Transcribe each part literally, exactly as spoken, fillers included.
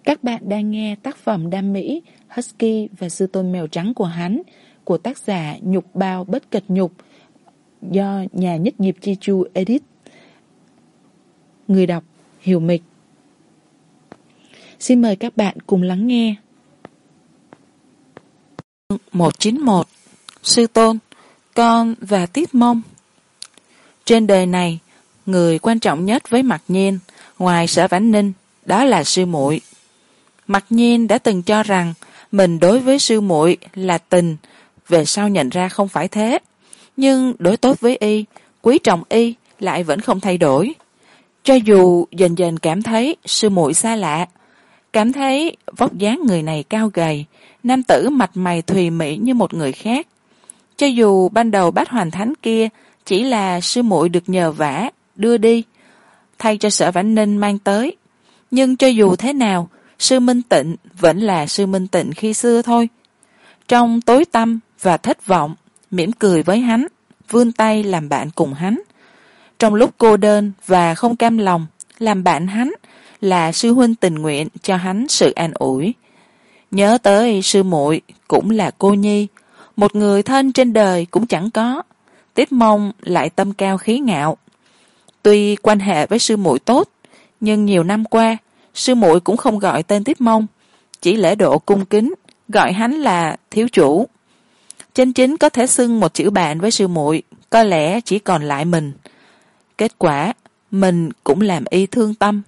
Các bạn đang nghe tác phẩm đam mỹ Husky và sư tôn mèo trắng của hắn của tác giả Nhục Bao Bất Kịch Nhục do nhà nhất nghiệp Chi Chu edit. Người đọc Hiểu Mịch. Xin mời các bạn cùng lắng nghe. một chín một Sư tôn, con và Tiết Mông. Trên đời này, người quan trọng nhất với Mặc Nhiên ngoài Sở Vãn Ninh đó là sư muội. Mặc Nhiên đã từng cho rằng mình đối với sư muội là tình, về sau nhận ra không phải thế, nhưng đối tốt với y, quý trọng y lại vẫn không thay đổi. Cho dù dần dần cảm thấy sư muội xa lạ, cảm thấy vóc dáng người này cao gầy, nam tử mặt mày thùy mị như một người khác. Cho dù ban đầu Bát Hoàn Thánh kia chỉ là sư muội được nhờ vả đưa đi thay cho Sở Vãn Ninh mang tới, nhưng cho dù thế nào, sư Minh Tịnh vẫn là sư Minh Tịnh khi xưa thôi. Trong tối tăm và thất vọng, mỉm cười với hắn, vươn tay làm bạn cùng hắn. Trong lúc cô đơn và không cam lòng, làm bạn hắn là sư huynh tình nguyện cho hắn sự an ủi. Nhớ tới sư muội cũng là cô nhi, một người thân trên đời cũng chẳng có. Tiết Mông lại tâm cao khí ngạo. Tuy quan hệ với sư muội tốt, nhưng nhiều năm qua sư muội cũng không gọi tên Tiết Mông, chỉ lễ độ cung kính gọi hắn là thiếu chủ. Chân chính có thể xưng một chữ bạn với sư muội có lẽ chỉ còn lại mình. Kết quả mình cũng làm y thương tâm.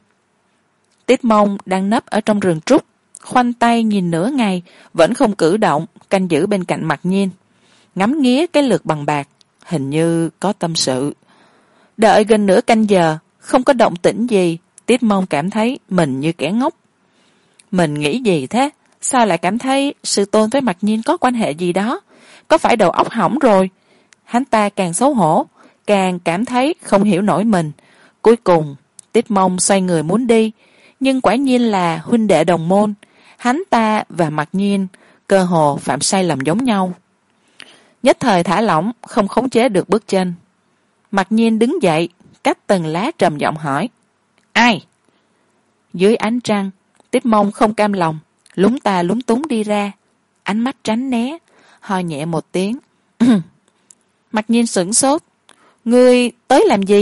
Tiết Mông đang nấp ở trong rừng trúc, khoanh tay nhìn nửa ngày vẫn không cử động, canh giữ bên cạnh Mặc Nhiên, ngắm nghía cái lược bằng bạc, hình như có tâm sự. Đợi gần nửa canh giờ không có động tĩnh gì, Tiết Mông cảm thấy mình như kẻ ngốc. Mình nghĩ gì thế? Sao lại cảm thấy sư tôn với Mặc Nhiên có quan hệ gì đó? Có phải đầu óc hỏng rồi? Hắn ta càng xấu hổ, càng cảm thấy không hiểu nổi mình. Cuối cùng Tiết Mông xoay người muốn đi, nhưng quả nhiên là huynh đệ đồng môn, hắn ta và Mặc Nhiên cơ hồ phạm sai lầm giống nhau. Nhất thời thả lỏng, không khống chế được bước chân. Mặc Nhiên đứng dậy, cách từng lá trầm giọng hỏi: Ai? Dưới ánh trăng, Tiết Mông không cam lòng, lúng ta lúng túng đi ra, ánh mắt tránh né, ho nhẹ một tiếng. Mặc Nhiên sửng sốt: Ngươi tới làm gì?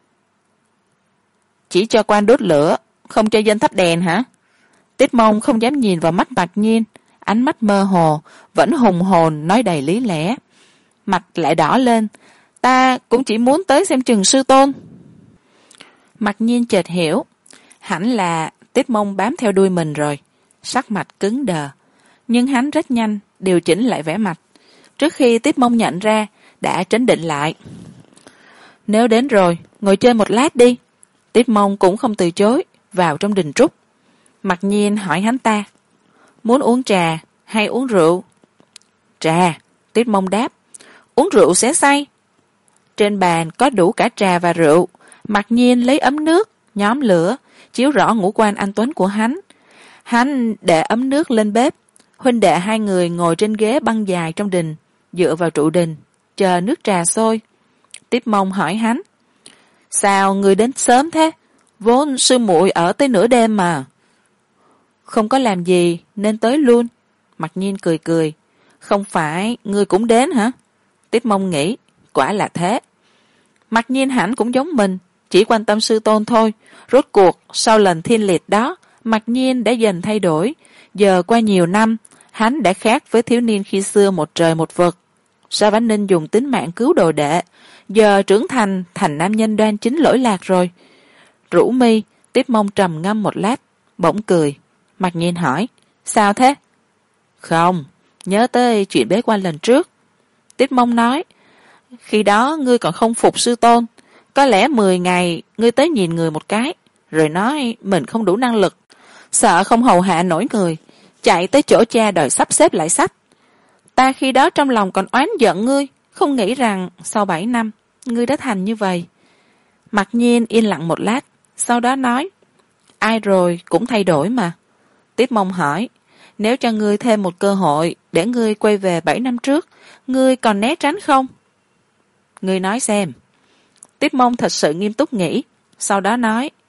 Chỉ cho quan đốt lửa, không cho dân thắp đèn hả? Tiết Mông không dám nhìn vào mắt Mặc Nhiên, ánh mắt mơ hồ, vẫn hùng hồn nói đầy lý lẽ. Mặt lại đỏ lên: Ta cũng chỉ muốn tới xem chừng sư tôn. Mặc Nhiên chợt hiểu, hẳn là Tiết Mông bám theo đuôi mình rồi. Sắc mặt cứng đờ, nhưng hắn rất nhanh điều chỉnh lại vẻ mặt. Trước khi Tiết Mông nhận ra, đã trấn định lại. Nếu đến rồi, ngồi chơi một lát đi. Tiết Mông cũng không từ chối, vào trong đình trúc. Mặc Nhiên hỏi hắn ta: Muốn uống trà hay uống rượu? Trà, Tiết Mông đáp. Uống rượu sẽ say. Trên bàn có đủ cả trà và rượu. Mặc Nhiên lấy ấm nước, nhóm lửa, chiếu rõ ngũ quan anh tuấn của hắn. Hắn để ấm nước lên bếp. Huynh đệ hai người ngồi trên ghế băng dài trong đình, dựa vào trụ đình, chờ nước trà sôi. Tiết Mông hỏi hắn: Sao người đến sớm thế? Vốn sư muội ở tới nửa đêm mà. Không có làm gì nên tới luôn. Mặc Nhiên cười cười. Không phải ngươi cũng đến hả? Tiết Mông nghĩ, quả là thế. Mặc Nhiên hẳn cũng giống mình, chỉ quan tâm sư tôn thôi. Rốt cuộc sau lần thiên liệt đó, Mặc Nhiên đã dần thay đổi. Giờ qua nhiều năm, hắn đã khác với thiếu niên khi xưa một trời một vực. Sở Vãn Ninh dùng tính mạng cứu đồ đệ, giờ trưởng thành thành nam nhân đoan chính lỗi lạc rồi. Rũ mi, Tiết Mông trầm ngâm một lát, bỗng cười. Mặc Nhiên hỏi: Sao thế? Không, nhớ tới chuyện bế quan lần trước. Tiết Mông nói: Khi đó ngươi còn không phục sư tôn, có lẽ mười ngày ngươi tới nhìn người một cái, rồi nói mình không đủ năng lực, sợ không hầu hạ nổi người, chạy tới chỗ cha đòi sắp xếp lại sách. Ta khi đó trong lòng còn oán giận ngươi, không nghĩ rằng sau bảy năm ngươi đã thành như vậy. Mặc Nhiên yên lặng một lát, sau đó nói: Ai rồi cũng thay đổi mà. Tiết Mông hỏi: Nếu cho ngươi thêm một cơ hội để ngươi quay về bảy năm trước, ngươi còn né tránh không? Ngươi nói xem. Tiết Mông thật sự nghiêm túc nghĩ, sau đó nói: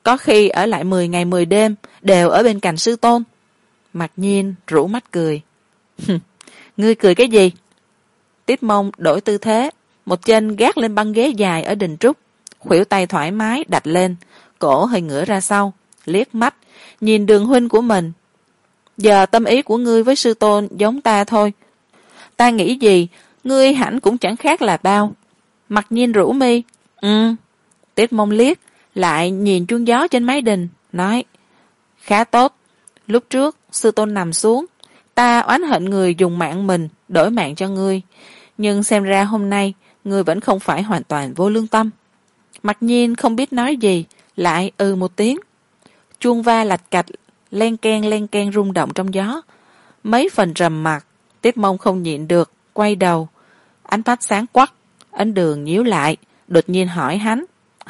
có khi ở lại mười ngày mười đêm đều ở bên cạnh sư tôn. Mặc nhiên rũ mắt cười. Ngươi cười cái gì? Tiết Mông đổi tư thế, một chân gác lên băng ghế dài ở đình trúc, khuỷu tay thoải mái đặt lên, cổ hơi ngửa ra sau, liếc mắt nhìn Đường huynh của mình. Giờ tâm ý của ngươi với sư tôn giống ta thôi, ta nghĩ gì ngươi hẳn cũng chẳng khác là bao. Mặc nhiên rủ mi. Ừ. Tiết Mông liếc lại nhìn chuông gió trên mái đình, nói: khá tốt. Lúc trước sư tôn nằm xuống, ta oán hận người dùng mạng mình đổi mạng cho ngươi, nhưng xem ra hôm nay ngươi vẫn không phải hoàn toàn vô lương tâm. Mặc nhiên không biết nói gì, lại ừ một tiếng. Chuông va lạch cạch, len keng len keng rung động trong gió, mấy phần trầm mặc. Tiết Mông không nhịn được quay đầu, ánh mắt sáng quắc. Ấn Đường nhíu lại, đột nhiên hỏi hắn: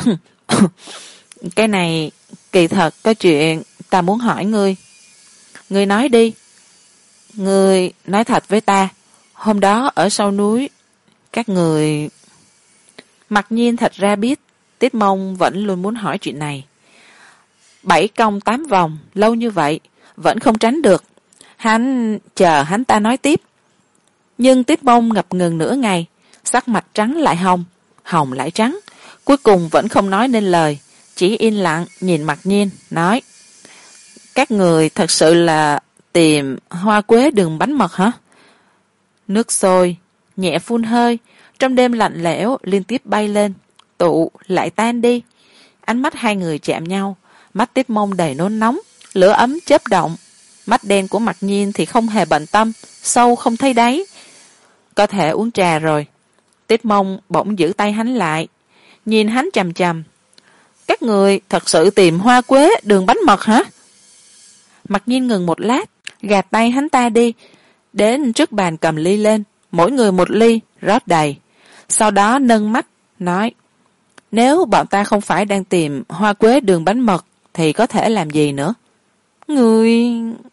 cái này kỳ thật có chuyện ta muốn hỏi ngươi. Ngươi nói đi. Ngươi nói thật với ta, hôm đó ở sau núi các người... Mặc nhiên thật ra biết Tiết Mông vẫn luôn muốn hỏi chuyện này. Bảy cong tám vòng lâu như vậy vẫn không tránh được. Hắn chờ hắn ta nói tiếp, nhưng Tiết Mông ngập ngừng nửa ngày, sắc mặt trắng lại hồng, hồng lại trắng, cuối cùng vẫn không nói nên lời, chỉ yên lặng nhìn Mặc nhiên nói: các người thật sự là tìm hoa quế đường bánh mật hả? Nước sôi nhẹ phun hơi, trong đêm lạnh lẽo liên tiếp bay lên, tụ lại tan đi. Ánh mắt hai người chạm nhau, mắt Tiết Mông đầy nôn nóng, lửa ấm chớp động. Mắt đen của Mặc nhiên thì không hề bận tâm, sâu không thấy đáy. Có thể uống trà rồi. Tiết Mông bỗng giữ tay hắn lại, nhìn hắn chằm chằm. Các người thật sự tìm hoa quế đường bánh mật hả? Mặc nhiên ngừng một lát, gạt tay hắn ta đi, đến trước bàn cầm ly lên, mỗi người một ly, rót đầy. Sau đó nâng mắt, nói: nếu bọn ta không phải đang tìm hoa quế đường bánh mật thì có thể làm gì nữa? Ngươi...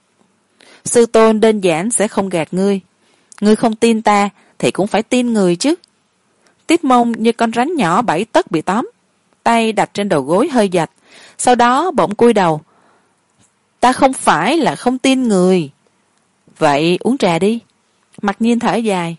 sư tôn đơn giản sẽ không gạt ngươi. Ngươi không tin ta thì cũng phải tin người chứ. Tiết Mông như con rắn nhỏ bảy tấc bị tóm, tay đặt trên đầu gối hơi giật, sau đó bỗng cúi đầu. Ta không phải là không tin người. Vậy uống trà đi. Mặc nhiên thở dài.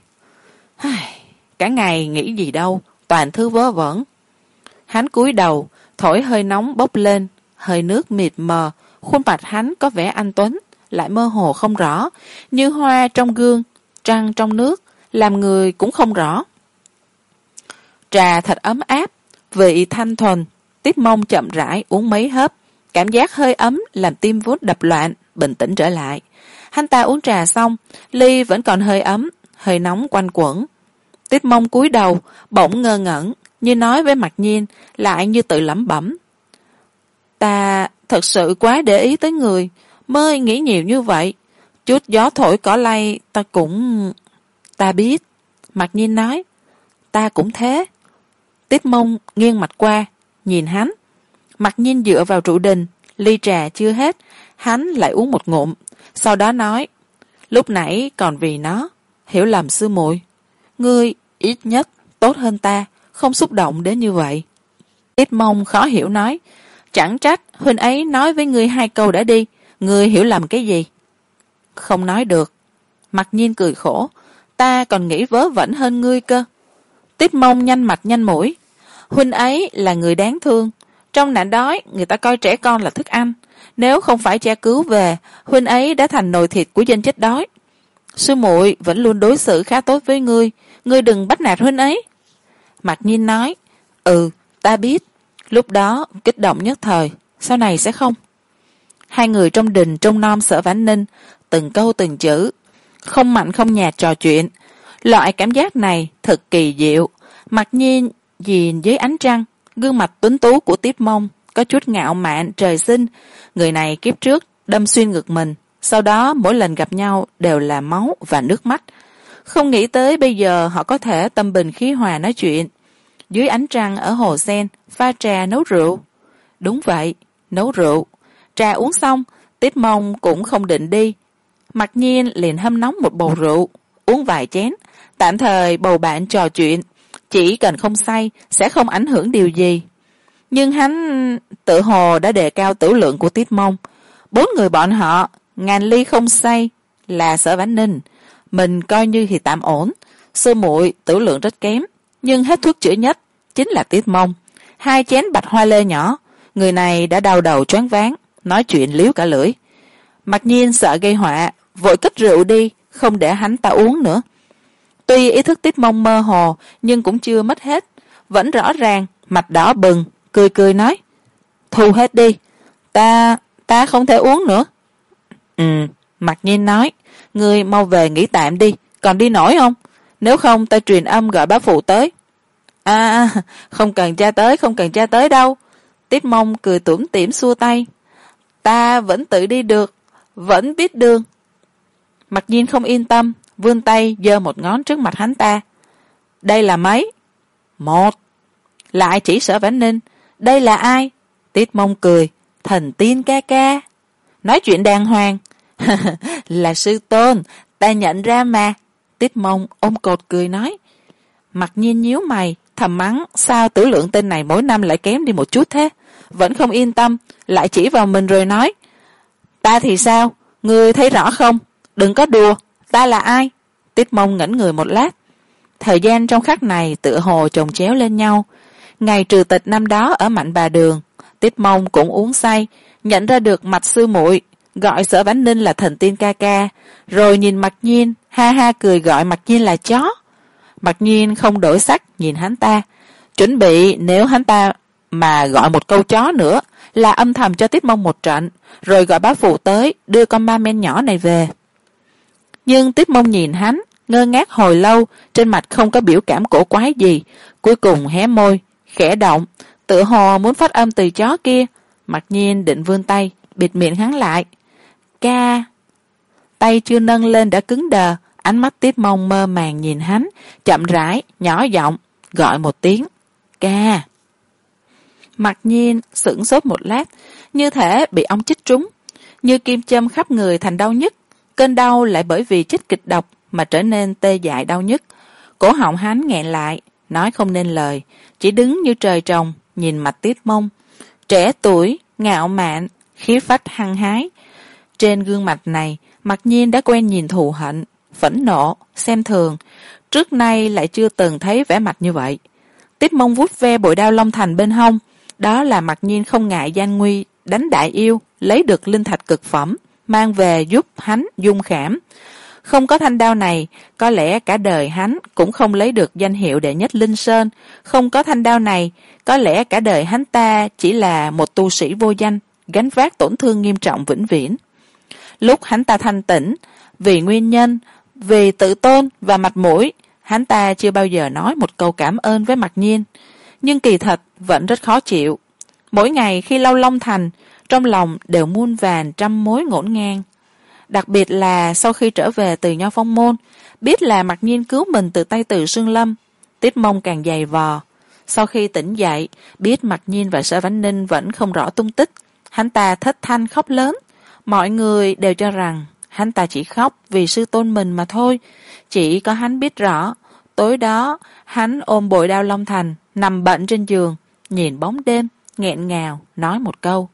Cả ngày nghĩ gì đâu, toàn thứ vớ vẩn. Hắn cúi đầu, thổi hơi nóng bốc lên, hơi nước mịt mờ, khuôn mặt hắn có vẻ anh tuấn, lại mơ hồ không rõ, như hoa trong gương, trăng trong nước, làm người cũng không rõ. Trà thật ấm áp, vị thanh thuần. Tiết Mông chậm rãi uống mấy hớp, cảm giác hơi ấm làm tim vốn đập loạn, bình tĩnh trở lại. Hắn ta uống trà xong, ly vẫn còn hơi ấm, hơi nóng quanh quẩn. Tiết Mông cúi đầu, bỗng ngơ ngẩn, như nói với Mặc nhiên, lại như tự lẩm bẩm. Ta thật sự quá để ý tới người, mới nghĩ nhiều như vậy. Chút gió thổi cỏ lay ta cũng... Ta biết. Mặc nhiên nói. Ta cũng thế. Tiết Mông nghiêng mặt qua, nhìn hắn. Mặc nhiên dựa vào trụ đình, ly trà chưa hết, hắn lại uống một ngụm, sau đó nói: lúc nãy còn vì nó hiểu lầm sư muội, ngươi ít nhất tốt hơn ta, không xúc động đến như vậy. Tiết Mông khó hiểu nói: chẳng trách huynh ấy nói với ngươi hai câu đã đi, ngươi hiểu lầm cái gì? Không nói được. Mặc nhiên cười khổ. Ta còn nghĩ vớ vẩn hơn ngươi cơ. Tiết Mông nhanh mặt nhanh mũi. Huynh ấy là người đáng thương, trong nạn đói người ta coi trẻ con là thức ăn, nếu không phải cha cứu về, huynh ấy đã thành nồi thịt của dân chết đói. Sư muội vẫn luôn đối xử khá tốt với ngươi, ngươi đừng bắt nạt huynh ấy. Mặc nhiên nói: ừ, ta biết, lúc đó kích động nhất thời, sau này sẽ không. Hai người trong đình trông nom Sở Vãn Ninh, từng câu từng chữ, không mạnh không nhạt trò chuyện. Loại cảm giác này thật kỳ diệu. Mặc nhiên nhìn dưới ánh trăng, gương mặt tuấn tú của Tiết Mông có chút ngạo mạn trời sinh. Người này kiếp trước đâm xuyên ngực mình, sau đó mỗi lần gặp nhau đều là máu và nước mắt. Không nghĩ tới bây giờ họ có thể tâm bình khí hòa nói chuyện dưới ánh trăng ở hồ sen, pha trà nấu rượu. Đúng vậy, nấu rượu. Trà uống xong, Tiết Mông cũng không định đi. Mặc nhiên liền hâm nóng một bầu rượu, uống vài chén, tạm thời bầu bạn trò chuyện, chỉ cần không say sẽ không ảnh hưởng điều gì. nhưng hắn tự hồ đã đề cao tử lượng của Tiết Mông. Bốn người bọn họ ngàn ly không say là Sở Vãn Ninh, mình coi như thì tạm ổn. Sư muội tử lượng rất kém, nhưng hết thuốc chữa nhất chính là Tiết Mông. Hai chén bạch hoa lê nhỏ, người này đã đau đầu choáng váng, nói chuyện líu cả lưỡi. Mặc nhiên sợ gây họa, vội cất rượu đi, không để hắn ta uống nữa. Tuy ý thức Tiết Mông mơ hồ, nhưng cũng chưa mất hết, vẫn rõ ràng, mặt đỏ bừng, cười cười nói: thu hết đi, ta ta không thể uống nữa. Ừ, Mặc nhiên nói: ngươi mau về nghỉ tạm đi, còn đi nổi không? Nếu không ta truyền âm gọi bá phụ tới. À, không cần cha tới, không cần cha tới đâu. Tiết Mông cười tủm tỉm xua tay: ta vẫn tự đi được, vẫn biết đường. Mặc nhiên không yên tâm, vươn tay giơ một ngón trước mặt hắn ta: đây là mấy? Một. Lại chỉ Sở Vãn Ninh: đây là ai? Tiết Mông cười: thần tiên ca ca. Nói chuyện đàng hoàng. Là sư tôn, ta nhận ra mà. Tiết Mông ôm cột cười nói. Mặc nhiên nhíu mày, thầm mắng sao tử lượng tên này mỗi năm lại kém đi một chút thế. Vẫn không yên tâm, lại chỉ vào mình rồi nói: ta thì sao, ngươi thấy rõ không? Đừng có đùa, ta là ai? Tiết Mông ngẩn người một lát. Thời gian trong khắc này tựa hồ chồng chéo lên nhau. Ngày trừ tịch năm đó ở Mạnh Bà Đường, Tiết Mông cũng uống say, nhận ra được mạch sư muội, gọi Sở Vãn Ninh là thần tiên ca ca, rồi nhìn Mặc nhiên ha ha cười gọi Mặc nhiên là chó. Mặc nhiên không đổi sắc nhìn hắn ta, chuẩn bị nếu hắn ta mà gọi một câu chó nữa là âm thầm cho Tiết Mông một trận, rồi gọi bá phụ tới đưa con ma men nhỏ này về. Nhưng Tiết Mông nhìn hắn ngơ ngác hồi lâu, trên mặt không có biểu cảm cổ quái gì, cuối cùng hé môi khẽ động, tựa hồ muốn phát âm từ chó kia. Mặc nhiên định vươn tay bịt miệng hắn lại. Ca. Tay chưa nâng lên đã cứng đờ, ánh mắt Tiết Mông mơ màng nhìn hắn, chậm rãi nhỏ giọng gọi một tiếng ca. Mặc nhiên sửng sốt một lát, như thể bị ong chích trúng, như kim châm khắp người thành đau nhức. Cơn đau lại bởi vì chích kịch độc mà trở nên tê dại đau nhức. Cổ họng hắn nghẹn lại, nói không nên lời, chỉ đứng như trời trồng nhìn mặt Tiết Mông, trẻ tuổi ngạo mạn, khí phách hăng hái. Trên gương mặt này Mặc nhiên đã quen nhìn thù hận, phẫn nộ, xem thường, trước nay lại chưa từng thấy vẻ mặt như vậy. Tiết Mông vuốt ve bội đao long thành bên hông, đó là Mặc nhiên không ngại gian nguy đánh đại yêu, lấy được linh thạch cực phẩm mang về giúp hắn dung khảm. Không có thanh đao này, có lẽ cả đời hắn cũng không lấy được danh hiệu đệ nhất linh sơn. Không có thanh đao này, có lẽ cả đời hắn ta chỉ là một tu sĩ vô danh, gánh vác tổn thương nghiêm trọng vĩnh viễn. Lúc hắn ta thanh tỉnh, vì nguyên nhân, vì tự tôn và mặt mũi, hắn ta chưa bao giờ nói một câu cảm ơn với Mặc nhiên. Nhưng kỳ thật vẫn rất khó chịu. Mỗi ngày khi lau long thành, trong lòng đều muôn vàn trăm mối ngổn ngang. Đặc biệt là sau khi trở về từ Nho Phong môn, biết là Mặc nhiên cứu mình từ tay Từ Sương Lâm, Tiết Mông càng dày vò. Sau khi tỉnh dậy, biết Mặc nhiên và Sở Vãn Ninh vẫn không rõ tung tích, hắn ta thất thanh khóc lớn. Mọi người đều cho rằng hắn ta chỉ khóc vì sư tôn mình mà thôi. Chỉ có hắn biết rõ, tối đó hắn ôm bội đao long thành, nằm bệnh trên giường, nhìn bóng đêm, nghẹn ngào nói một câu: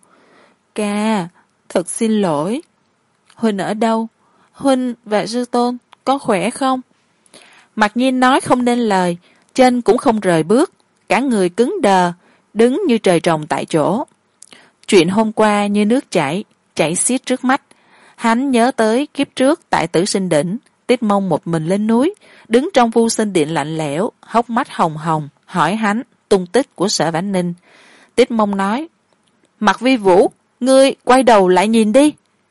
ca, thật xin lỗi. Huynh ở đâu? Huynh và sư tôn có khỏe không? Mặc nhiên nói không nên lời, chân cũng không rời bước, cả người cứng đờ, đứng như trời trồng tại chỗ. Chuyện hôm qua như nước chảy, chảy xiết trước mắt. Hắn nhớ tới kiếp trước tại Tử Sinh Đỉnh, Tiết Mông một mình lên núi, đứng trong Vu Sinh Điện lạnh lẽo, hốc mắt hồng hồng, hỏi hắn tung tích của Sở Vãn Ninh. Tiết Mông nói: Mặc Vi Vũ, ngươi quay đầu lại nhìn đi.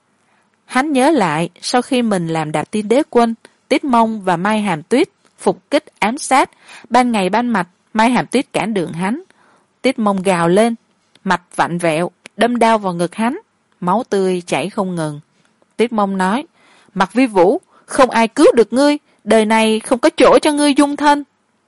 Hắn nhớ lại sau khi mình làm Đạp Tiên Đế Quân, Tiết Mông và Mai Hàm Tuyết phục kích ám sát, ban ngày ban mặt Mai Hàm Tuyết cản đường hắn. Tiết Mông gào lên, mặt vặn vẹo, đâm đao vào ngực hắn, máu tươi chảy không ngừng. Tiết Mông nói: Mặc Vi Vũ, không ai cứu được ngươi, đời này không có chỗ cho ngươi dung thân.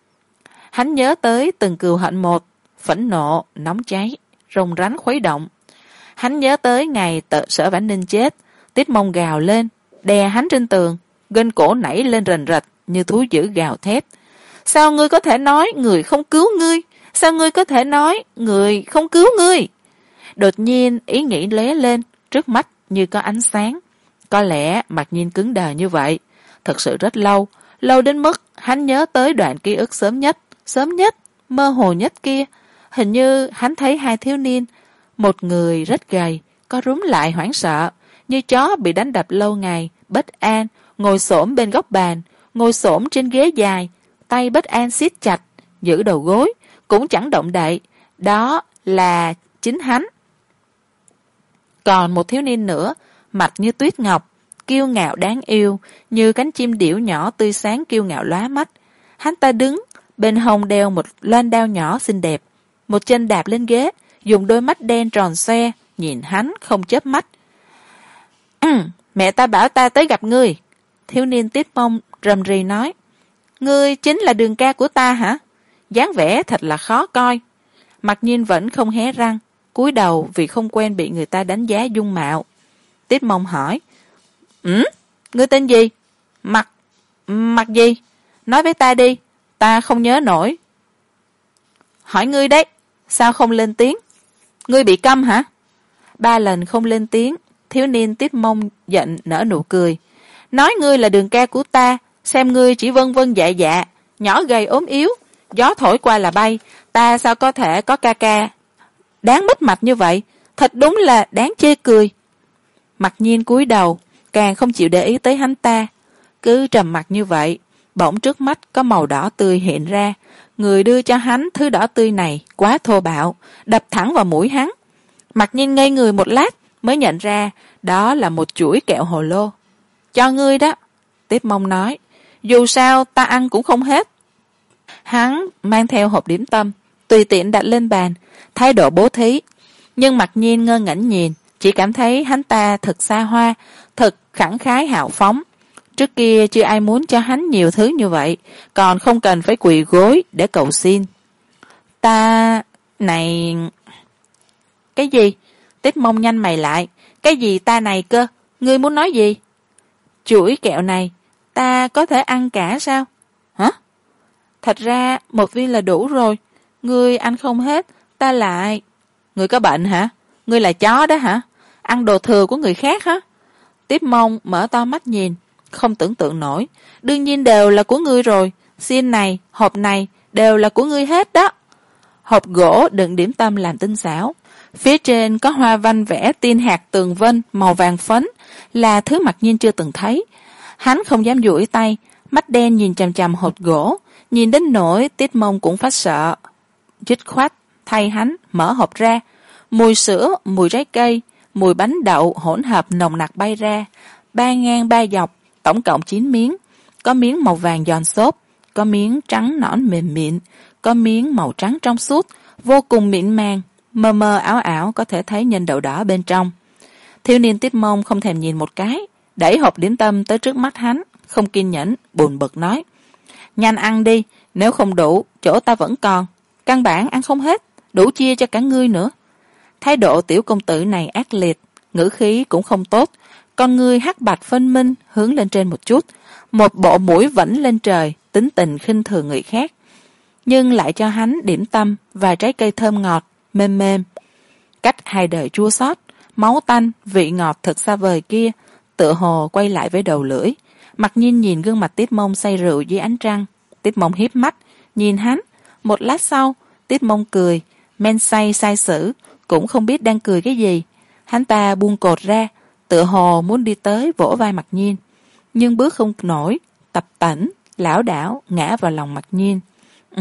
Hắn nhớ tới từng cừu hận một, phẫn nộ nóng cháy, rồng rắn khuấy động. Hắn nhớ tới ngày tự Sở Vãn Ninh chết, Tiết Mông gào lên, đè hắn trên tường, gân cổ nảy lên rần rật như thú dữ gào thét. Sao ngươi có thể nói người không cứu ngươi? sao ngươi có thể nói người không cứu ngươi? Đột nhiên ý nghĩ lóe lên, trước mắt như có ánh sáng. Có lẽ Mạc Nhiên cứng đờ như vậy thật sự rất lâu, lâu đến mức hắn nhớ tới đoạn ký ức sớm nhất, sớm nhất, mơ hồ nhất kia. Hình như hắn thấy hai thiếu niên, một người rất gầy, có rúm lại hoảng sợ, như chó bị đánh đập lâu ngày, bất an, ngồi xổm bên góc bàn, ngồi xổm trên ghế dài, tay bất an siết chặt, giữ đầu gối, cũng chẳng động đậy. Đó là chính hắn. Còn một thiếu niên nữa, mặt như tuyết ngọc, kiêu ngạo đáng yêu, như cánh chim điểu nhỏ tươi sáng kiêu ngạo lóa mắt. Hắn ta đứng, bên hông đeo một loan đao nhỏ xinh đẹp, một chân đạp lên ghế, dùng đôi mắt đen tròn xoe, nhìn hắn không chớp mắt. Ừ, mẹ ta bảo ta tới gặp ngươi. Thiếu niên Tiết Mông rầm rì nói. Ngươi chính là Đường ca của ta hả? Dáng vẻ thật là khó coi. Mặc nhiên vẫn không hé răng, cúi đầu vì không quen bị người ta đánh giá dung mạo. Tiết Mông hỏi. Ừ, ngươi tên gì? Mặc, mặc gì? Nói với ta đi, ta không nhớ nổi. Hỏi ngươi đấy, sao không lên tiếng? Ngươi bị câm hả? Ba lần không lên tiếng, thiếu niên Tiết Mông giận nở nụ cười. Nói ngươi là Đường ca của ta, xem ngươi chỉ vân vân dạ dạ, nhỏ gầy ốm yếu, gió thổi qua là bay, ta sao có thể có ca ca đáng mất mặt như vậy, thật đúng là đáng chê cười. Mặc nhiên cúi đầu, càng không chịu để ý tới hắn ta, cứ trầm mặc như vậy. Bỗng trước mắt có màu đỏ tươi hiện ra, người đưa cho hắn thứ đỏ tươi này quá thô bạo, đập thẳng vào mũi hắn. Mặc nhiên ngây người một lát mới nhận ra đó là một chuỗi kẹo hồ lô. Cho ngươi đó, Tiếp Mông nói, dù sao ta ăn cũng không hết. Hắn mang theo hộp điểm tâm, tùy tiện đặt lên bàn, thái độ bố thí. Nhưng Mặc nhiên ngơ ngẩn nhìn, chỉ cảm thấy hắn ta thật xa hoa, thật khẳng khái hào phóng. Trước kia chưa ai muốn cho hắn nhiều thứ như vậy, còn không cần phải quỳ gối để cầu xin. Ta... này... Cái gì? Tiết Mông nhanh mày lại. Cái gì ta này cơ? Ngươi muốn nói gì? Chuỗi kẹo này, ta có thể ăn cả sao? Hả? Thật ra một viên là đủ rồi. Ngươi ăn không hết, ta lại... Ngươi có bệnh hả? Ngươi là chó đó hả? Ăn đồ thừa của người khác hả? Tiết Mông mở to mắt nhìn, không tưởng tượng nổi. Đương nhiên đều là của ngươi rồi. Xiên này, hộp này đều là của ngươi hết đó. Hộp gỗ đựng điểm tâm làm tinh xảo, phía trên có hoa văn vẽ tiên hạt tường vân màu vàng phấn, là thứ Mặc nhiên chưa từng thấy. Hắn không dám duỗi tay, mắt đen nhìn chằm chằm hộp gỗ, nhìn đến nỗi Tiết Mông cũng phát sợ. Dứt khoát thay hắn mở hộp ra, mùi sữa, mùi trái cây, mùi bánh đậu hỗn hợp nồng nặc bay ra, ba ngang ba dọc, tổng cộng chín miếng. Có miếng màu vàng giòn xốp, có miếng trắng nõn mềm mịn, có miếng màu trắng trong suốt, vô cùng mịn màng, mờ mờ ảo ảo có thể thấy nhân đậu đỏ bên trong. Thiếu niên Tiết Mông không thèm nhìn một cái, đẩy hộp điểm tâm tới trước mắt hắn, không kiên nhẫn, buồn bực nói. Nhanh ăn đi, nếu không đủ, chỗ ta vẫn còn. Căn bản ăn không hết, đủ chia cho cả ngươi nữa. Thái độ tiểu công tử này ác liệt, ngữ khí cũng không tốt, con ngươi hắc bạch phân minh hướng lên trên một chút, một bộ mũi vẫy lên trời, tính tình khinh thường người khác, nhưng lại cho hắn điểm tâm và trái cây thơm ngọt, mềm mềm. Cách hai đời chua xót, máu tanh, vị ngọt thật xa vời kia, tựa hồ quay lại với đầu lưỡi. Mặc nhiên nhìn gương mặt Tiết Mông say rượu dưới ánh trăng. Tiết Mông híp mắt, nhìn hắn. Một lát sau, Tiết Mông cười, men say sai sử, cũng không biết đang cười cái gì. Hắn ta buông cột ra, tựa hồ muốn đi tới vỗ vai Mặc nhiên, nhưng bước không nổi, tập tễnh, lảo đảo ngã vào lòng Mặc nhiên. Ừ,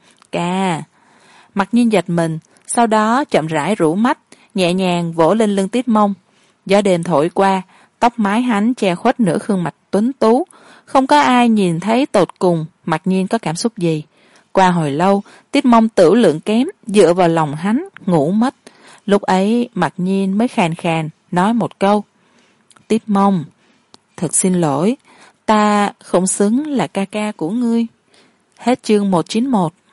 ca. Mặc nhiên giật mình, sau đó chậm rãi rũ mắt, nhẹ nhàng vỗ lên lưng Tiết Mông. Gió đêm thổi qua, tóc mái hắn che khuất nửa khuôn mặt tuấn tú, không có ai nhìn thấy tột cùng Mặc nhiên có cảm xúc gì. Qua hồi lâu, Tiết Mông tửu lượng kém, dựa vào lòng hắn, ngủ mất. Lúc ấy Mặc nhiên mới khàn khàn nói một câu. Tiết Mông, thật xin lỗi, ta không xứng là ca ca của ngươi. Hết chương một chín một.